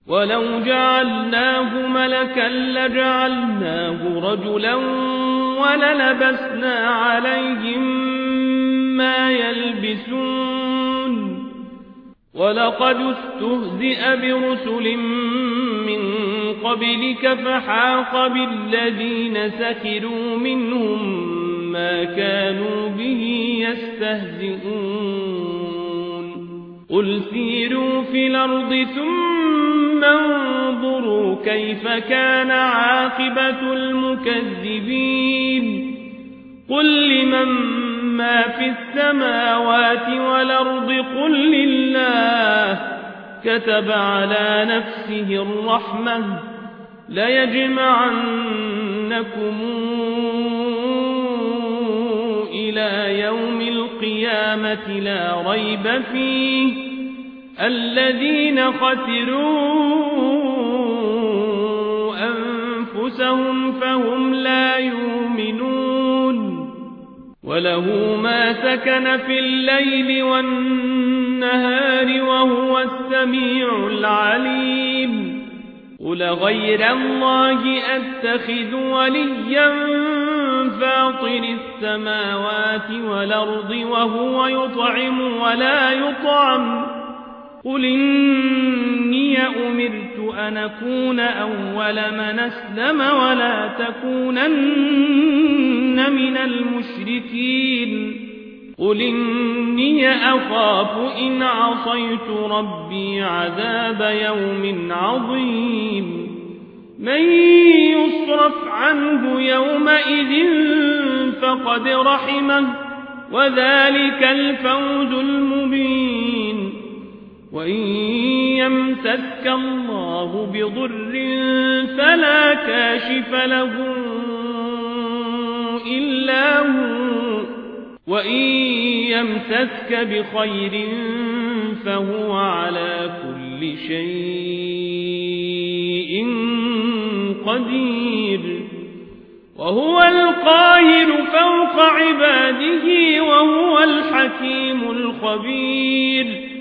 ولو جعلناه ملكا لجعلناه رجلا وللبسنا عليهم ما يلبسون ولقد استهزئ برسل من قبلك فحاق بالذين سخروا منهم ما كانوا به يستهزئون قل سيروا في الأرض ثم انظروا كيف كان عاقبة المكذبين قل لمن ما في السماوات والأرض قل لله كتب على نفسه الرحمة ليجمعنكم إلى يوم القيامة لا ريب فيه الذين خسروا أنفسهم فهم لا يؤمنون وله ما سكن في الليل والنهار وهو السميع العليم قل غير الله أتخذ وليا فاطر السماوات والأرض وهو يطعم ولا يطعم قل إني أمرت أن أكون أول من أسلم ولا تكونن من المشركين قل إني أخاف إن عصيت ربي عذاب يوم عظيم من يصرف عنه يومئذ فقد رحمه وذلك الفوز المبين وإن يمسسك الله بضر فلا كاشف له إلا هو وإن يمسسك بخير فهو على كل شيء قدير وهو القاهر فوق عباده وهو الحكيم الخبير